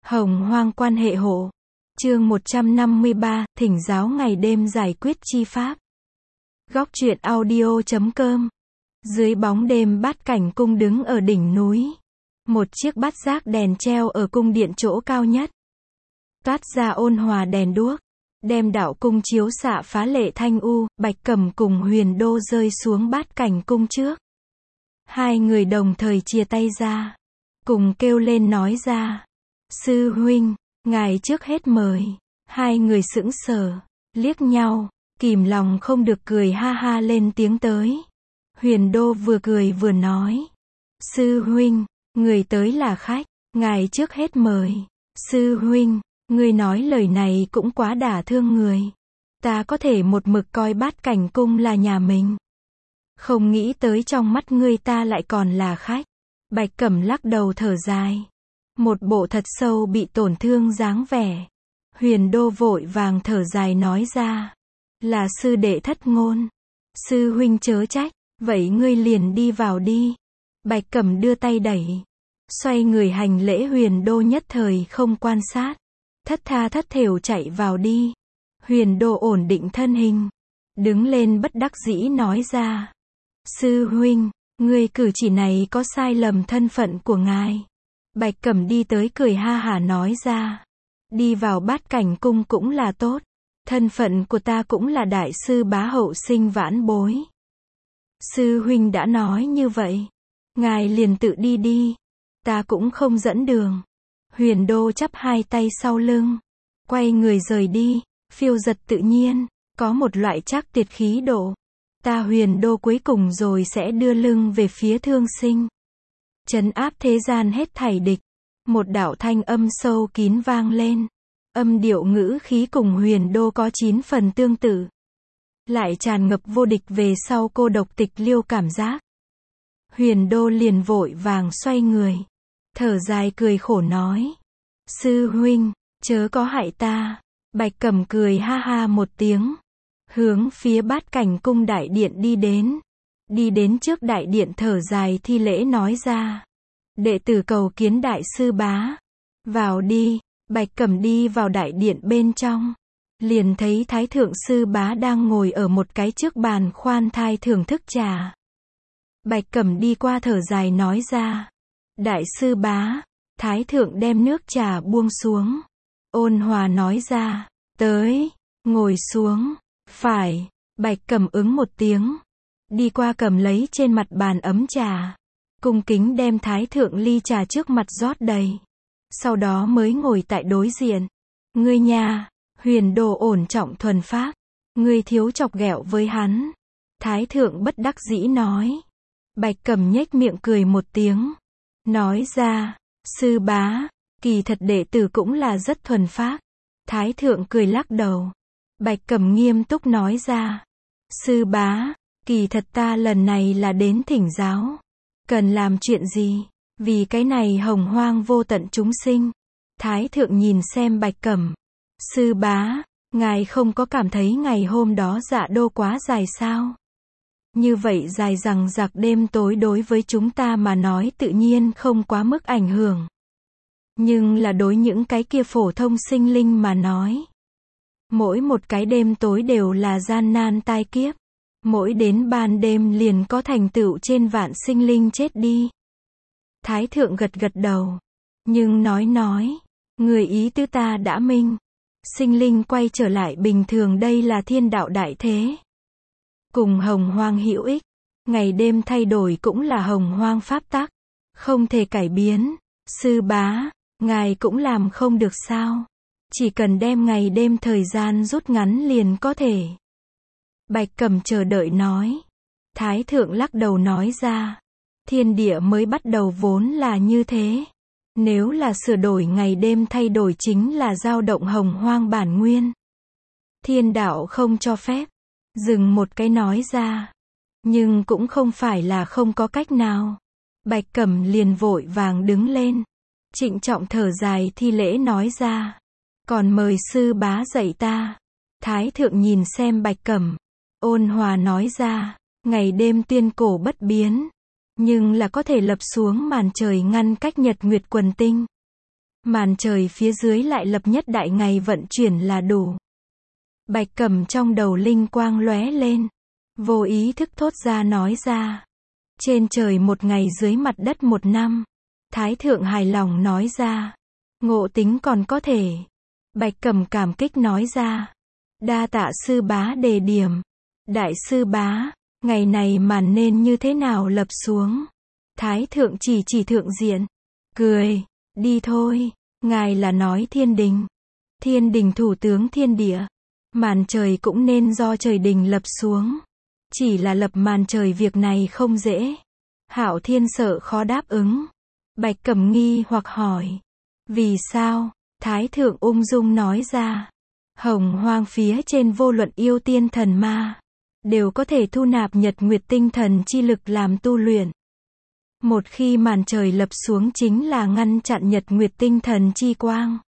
Hồng hoang quan hệ hộ. Chương 153, thỉnh giáo ngày đêm giải quyết chi pháp. Góc truyện audio.com. Dưới bóng đêm Bát Cảnh cung đứng ở đỉnh núi. Một chiếc bát giác đèn treo ở cung điện chỗ cao nhất. Toát ra ôn hòa đèn đuốc, đem đạo cung chiếu xạ phá lệ thanh u. Bạch Cẩm cùng Huyền Đô rơi xuống Bát Cảnh cung trước. Hai người đồng thời chia tay ra, cùng kêu lên nói ra: sư huynh, ngài trước hết mời. Hai người sững sờ, liếc nhau, kìm lòng không được cười ha ha lên tiếng tới. Huyền Đô vừa cười vừa nói: sư huynh, người tới là khách, ngài trước hết mời. Sư huynh, ngươi nói lời này cũng quá đả thương người. Ta có thể một mực coi Bát Cảnh cung là nhà mình, không nghĩ tới trong mắt ngươi ta lại còn là khách. Bạch Cẩm lắc đầu thở dài, một bộ thật sâu bị tổn thương dáng vẻ. Huyền Đô vội vàng thở dài nói ra: là sư đệ thất ngôn, sư huynh chớ trách, vậy ngươi liền đi vào đi. Bạch Cẩm đưa tay đẩy, xoay người hành lễ. Huyền Đô nhất thời không quan sát, thất tha thất thểu chạy vào đi. Huyền Đô ổn định thân hình, đứng lên bất đắc dĩ nói ra: sư huynh, ngươi cử chỉ này có sai lầm thân phận của ngài. Bạch Cẩm đi tới cười ha hả nói ra: đi vào Bát Cảnh cung cũng là tốt, thân phận của ta cũng là đại sư bá hậu sinh vãn bối. Sư huynh đã nói như vậy, ngài liền tự đi đi, ta cũng không dẫn đường. Huyền Đô chắp hai tay sau lưng, quay người rời đi, phiêu giật tự nhiên, có một loại trác tiệt khí độ. Ta Huyền Đô cuối cùng rồi sẽ đưa lưng về phía thương sinh, trấn áp thế gian hết thảy địch. Một đạo thanh âm sâu kín vang lên, âm điệu ngữ khí cùng Huyền Đô có 9 phần tương tự, lại tràn ngập vô địch về sau cô độc tịch liêu cảm giác. Huyền Đô liền vội vàng xoay người, thở dài cười khổ nói: sư huynh, chớ có hại ta. Bạch Cẩm cười ha ha một tiếng, hướng phía Bát Cảnh cung đại điện đi đến. Đi đến trước đại điện thở dài thi lễ nói ra: đệ tử cầu kiến đại sư bá. Vào đi. Bạch Cẩm đi vào đại điện bên trong, liền thấy Thái thượng sư bá đang ngồi ở một cái trước bàn khoan thai thưởng thức trà. Bạch Cẩm đi qua thở dài nói ra: đại sư bá. Thái thượng đem nước trà buông xuống, ôn hòa nói ra: tới, ngồi xuống. Phải. Bạch Cẩm ứng một tiếng, đi qua cầm lấy trên mặt bàn ấm trà, cung kính đem Thái thượng ly trà trước mặt rót đầy, sau đó mới ngồi tại đối diện. Ngươi nha, Huyền Đô ổn trọng thuần phác, ngươi thiếu chọc ghẹo với hắn. Thái thượng bất đắc dĩ nói. Bạch Cẩm nhếch miệng cười một tiếng, nói ra: sư bá, kỳ thật đệ tử cũng là rất thuần phác. Thái thượng cười lắc đầu. Bạch Cẩm nghiêm túc nói ra: sư bá, kỳ thật ta lần này là đến thỉnh giáo. Cần làm chuyện gì? Vì cái này hồng hoang vô tận chúng sinh. Thái thượng nhìn xem Bạch Cẩm: sư bá, ngài không có cảm thấy ngày hôm đó Dạ Đô quá dài sao? Như vậy dài rằng rạc đêm tối đối với chúng ta mà nói tự nhiên không quá mức ảnh hưởng, nhưng là đối những cái kia phổ thông sinh linh mà nói, mỗi một cái đêm tối đều là gian nan tai kiếp. Mỗi đến ban đêm liền có thành tựu trên vạn sinh linh chết đi. Thái thượng gật gật đầu, nhưng nói, người ý tứ ta đã minh. Sinh linh quay trở lại bình thường đây là thiên đạo đại thế, cùng hồng hoang hữu ích. Ngày đêm thay đổi cũng là hồng hoang pháp tắc, không thể cải biến. Sư bá, ngài cũng làm không được sao? Chỉ cần đem ngày đêm thời gian rút ngắn liền có thể. Bạch Cẩm chờ đợi nói. Thái thượng lắc đầu nói ra: thiên địa mới bắt đầu vốn là như thế. Nếu là sửa đổi ngày đêm thay đổi chính là dao động hồng hoang bản nguyên. Thiên đạo không cho phép. Dừng một cái nói ra: nhưng cũng không phải là không có cách nào. Bạch Cẩm liền vội vàng đứng lên, trịnh trọng thở dài thi lễ nói ra: còn mời sư bá dạy ta. Thái thượng nhìn xem Bạch Cẩm, ôn hòa nói ra: ngày đêm tuyên cổ bất biến, nhưng là có thể lập xuống màn trời ngăn cách nhật nguyệt quần tinh. Màn trời phía dưới lại lập nhất đại ngày vận chuyển là đủ. Bạch Cẩm trong đầu linh quang lóe lên. Vô ý thức thốt ra nói ra. Trên trời một ngày dưới mặt đất một năm. Thái thượng hài lòng nói ra. Ngộ tính còn có thể. Bạch Cẩm cảm kích nói ra. Đa tạ sư bá đề điểm. Đại sư bá, ngày này màn nên như thế nào lập xuống. Thái thượng chỉ thượng diện. Cười, đi thôi, ngài là nói thiên đình. Thiên đình thủ tướng thiên địa. Màn trời cũng nên do trời đình lập xuống. Chỉ là lập màn trời việc này không dễ. Hạo Thiên sợ khó đáp ứng. Bạch Cẩm nghi hoặc hỏi. Vì sao? Thái thượng ung dung nói ra. Hồng hoang phía trên vô luận yêu tiên thần ma. Đều có thể thu nạp nhật nguyệt tinh thần chi lực làm tu luyện. Một khi màn trời lập xuống chính là ngăn chặn nhật nguyệt tinh thần chi quang.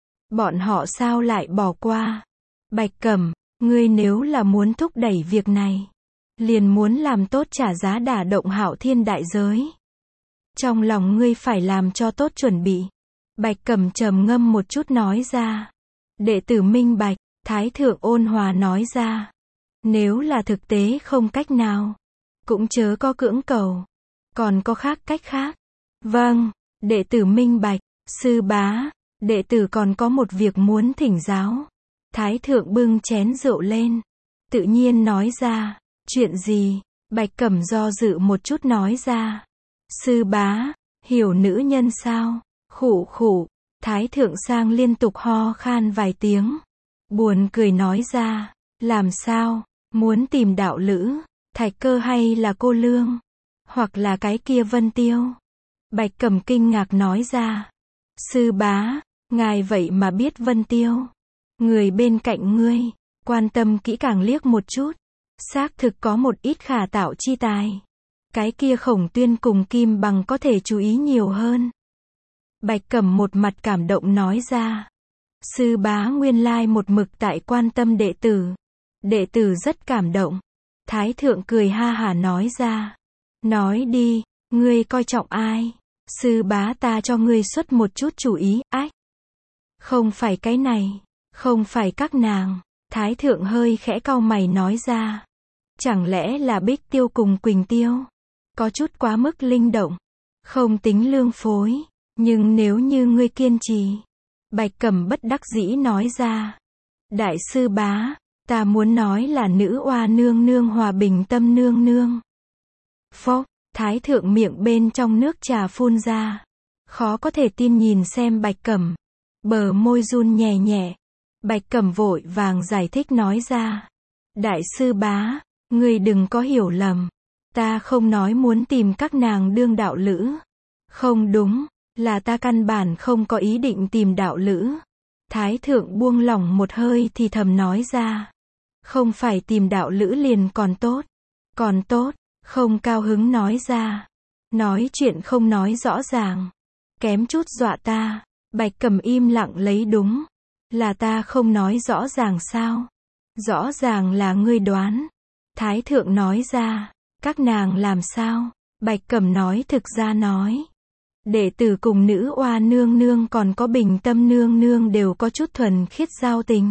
Bọn họ sao lại bỏ qua? Bạch Cẩm, ngươi nếu là muốn thúc đẩy việc này, liền muốn làm tốt trả giá đả động Hạo Thiên đại giới. Trong lòng ngươi phải làm cho tốt chuẩn bị. Bạch Cẩm trầm ngâm một chút nói ra. Đệ tử minh bạch, Thái thượng ôn hòa nói ra. Nếu là thực tế không cách nào, cũng chớ có cưỡng cầu. Còn có khác cách khác. Vâng, đệ tử minh bạch, sư bá, đệ tử còn có một việc muốn thỉnh giáo. Thái thượng bưng chén rượu lên, tự nhiên nói ra. Chuyện gì? Bạch Cẩm do dự một chút nói ra. Sư bá, hiểu nữ nhân sao? Khụ khụ. Thái thượng sang liên tục ho khan vài tiếng. Buồn cười nói ra. Làm sao? Muốn tìm đạo lữ, Thạch Cơ hay là cô Lương? Hoặc là cái kia Vân Tiêu? Bạch Cẩm kinh ngạc nói ra. Sư bá, ngài vậy mà biết Vân Tiêu. Người bên cạnh ngươi, quan tâm kỹ càng liếc một chút. Xác thực có một ít khả tạo chi tài. Cái kia Khổng Tuyên cùng Kim Bằng có thể chú ý nhiều hơn. Bạch Cẩm một mặt cảm động nói ra. Sư bá nguyên lai một mực tại quan tâm đệ tử. Đệ tử rất cảm động. Thái thượng cười ha hả nói ra. Nói đi, ngươi coi trọng ai? Sư bá ta cho ngươi xuất một chút chủ ý, ách. Không phải cái này, không phải các nàng. Thái thượng hơi khẽ cau mày nói ra. Chẳng lẽ là Bích Tiêu cùng Quỳnh Tiêu? Có chút quá mức linh động. Không tính lương phối. Nhưng nếu như ngươi kiên trì. Bạch Cẩm bất đắc dĩ nói ra. Đại sư bá, ta muốn nói là nữ oa nương nương Hòa Bình Tâm nương nương. Phốc, Thái thượng miệng bên trong nước trà phun ra. Khó có thể tin nhìn xem Bạch Cẩm. Bờ môi run nhẹ nhẹ. Bạch Cẩm vội vàng giải thích nói ra. Đại sư bá, ngươi đừng có hiểu lầm. Ta không nói muốn tìm các nàng đương đạo lữ. Không đúng, là ta căn bản không có ý định tìm đạo lữ. Thái thượng buông lỏng một hơi thì thầm nói ra. Không phải tìm đạo lữ liền còn tốt. Còn tốt, không cao hứng nói ra. Nói chuyện không nói rõ ràng. Kém chút dọa ta. Bạch Cẩm im lặng lấy đúng. Là ta không nói rõ ràng sao? Rõ ràng là ngươi đoán. Thái thượng nói ra. Các nàng làm sao? Bạch Cẩm nói thực ra nói. Đệ tử cùng nữ oa nương nương còn có Bình Tâm nương nương đều có chút thuần khiết giao tình.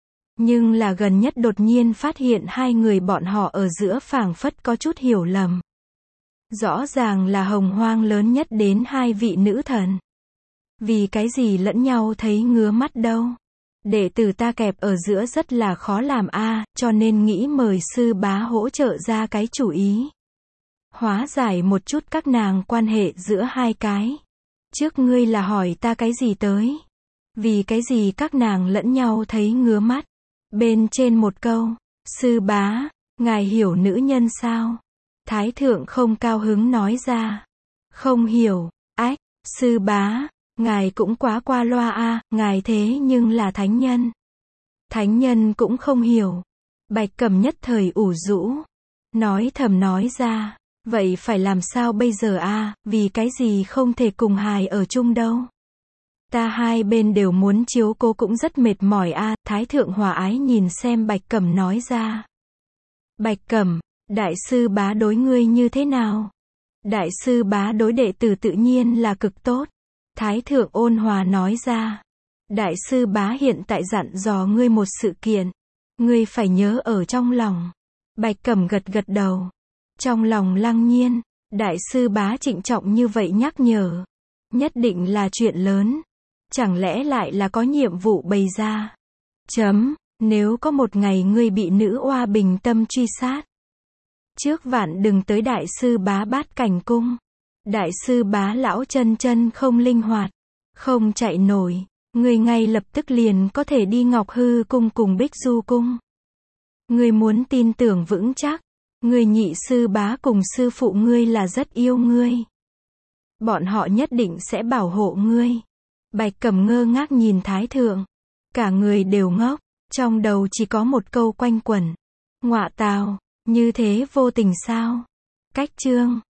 Nhưng là gần nhất đột nhiên phát hiện hai người bọn họ ở giữa phảng phất có chút hiểu lầm. Rõ ràng là hồng hoang lớn nhất đến hai vị nữ thần. Vì cái gì lẫn nhau thấy ngứa mắt đâu. Đệ tử ta kẹp ở giữa rất là khó làm a, cho nên nghĩ mời sư bá hỗ trợ ra cái chủ ý. Hóa giải một chút các nàng quan hệ giữa hai cái. Trước ngươi là hỏi ta cái gì tới? Vì cái gì các nàng lẫn nhau thấy ngứa mắt? Bên trên một câu, sư bá, ngài hiểu nữ nhân sao? Thái thượng không cao hứng nói ra. Không hiểu, ách, sư bá, ngài cũng quá qua loa a, ngài thế nhưng là thánh nhân. Thánh nhân cũng không hiểu. Bạch Cẩm nhất thời ủ rũ. Nói thầm nói ra. Vậy phải làm sao bây giờ a? Vì cái gì không thể cùng hài ở chung đâu? Ta hai bên đều muốn chiếu cố cũng rất mệt mỏi a. Thái thượng hòa ái nhìn xem Bạch Cẩm nói ra. Bạch Cẩm, đại sư bá đối ngươi như thế nào? Đại sư bá đối đệ tử tự nhiên là cực tốt. Thái thượng ôn hòa nói ra. Đại sư bá hiện tại dặn dò ngươi một sự kiện. Ngươi phải nhớ ở trong lòng. Bạch Cẩm gật gật đầu. Trong lòng Lăng Nhiên, đại sư bá trịnh trọng như vậy nhắc nhở. Nhất định là chuyện lớn. Chẳng lẽ lại là có nhiệm vụ bày ra? Nếu có một ngày ngươi bị nữ oa bình tâm truy sát. Trước vạn đừng tới đại sư bá Bát Cảnh cung. Đại sư bá lão chân chân không linh hoạt. Không chạy nổi. Ngươi ngay lập tức liền có thể đi Ngọc Hư cung cùng Bích Du cung. Ngươi muốn tin tưởng vững chắc. Ngươi nhị sư bá cùng sư phụ ngươi là rất yêu ngươi. Bọn họ nhất định sẽ bảo hộ ngươi. Bạch Cẩm ngơ ngác nhìn Thái thượng. Cả người đều ngốc. Trong đầu chỉ có một câu quanh quẩn. Ngọa tào, như thế vô tình sao? Cách chương